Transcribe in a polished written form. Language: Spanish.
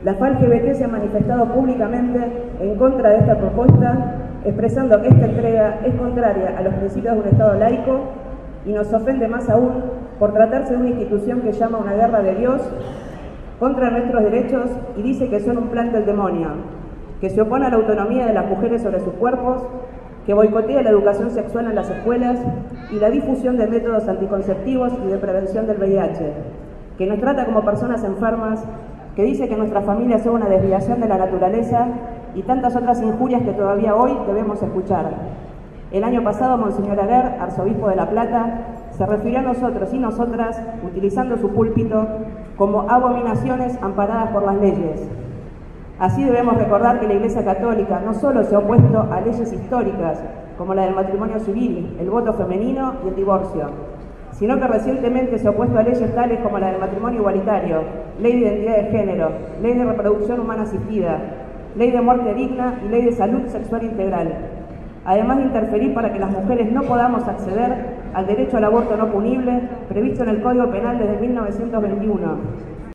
La FALGBT se ha manifestado públicamente en contra de esta propuesta, expresando que esta entrega es contraria a los principios de un Estado laico y nos ofende más aún por tratarse de una institución que llama una guerra de Dios contra nuestros derechos y dice que son un plan del demonio, que se opone a la autonomía de las mujeres sobre sus cuerpos, que boicotea la educación sexual en las escuelas y la difusión de métodos anticonceptivos y de prevención del VIH, que nos trata como personas enfermas, que dice que nuestra familia es una desviación de la naturaleza y tantas otras injurias que todavía hoy debemos escuchar. El año pasado, Monseñor Aguer, arzobispo de La Plata, se refirió a nosotros y nosotras, utilizando su púlpito, como abominaciones amparadas por las leyes. Así debemos recordar que la Iglesia Católica no solo se ha opuesto a leyes históricas, como la del matrimonio civil, el voto femenino y el divorcio, sino que recientemente se ha opuesto a leyes tales como la del matrimonio igualitario, ley de identidad de género, ley de reproducción humana asistida, ley de muerte digna y ley de salud sexual integral, además de interferir para que las mujeres no podamos acceder al derecho al aborto no punible previsto en el Código Penal desde 1921,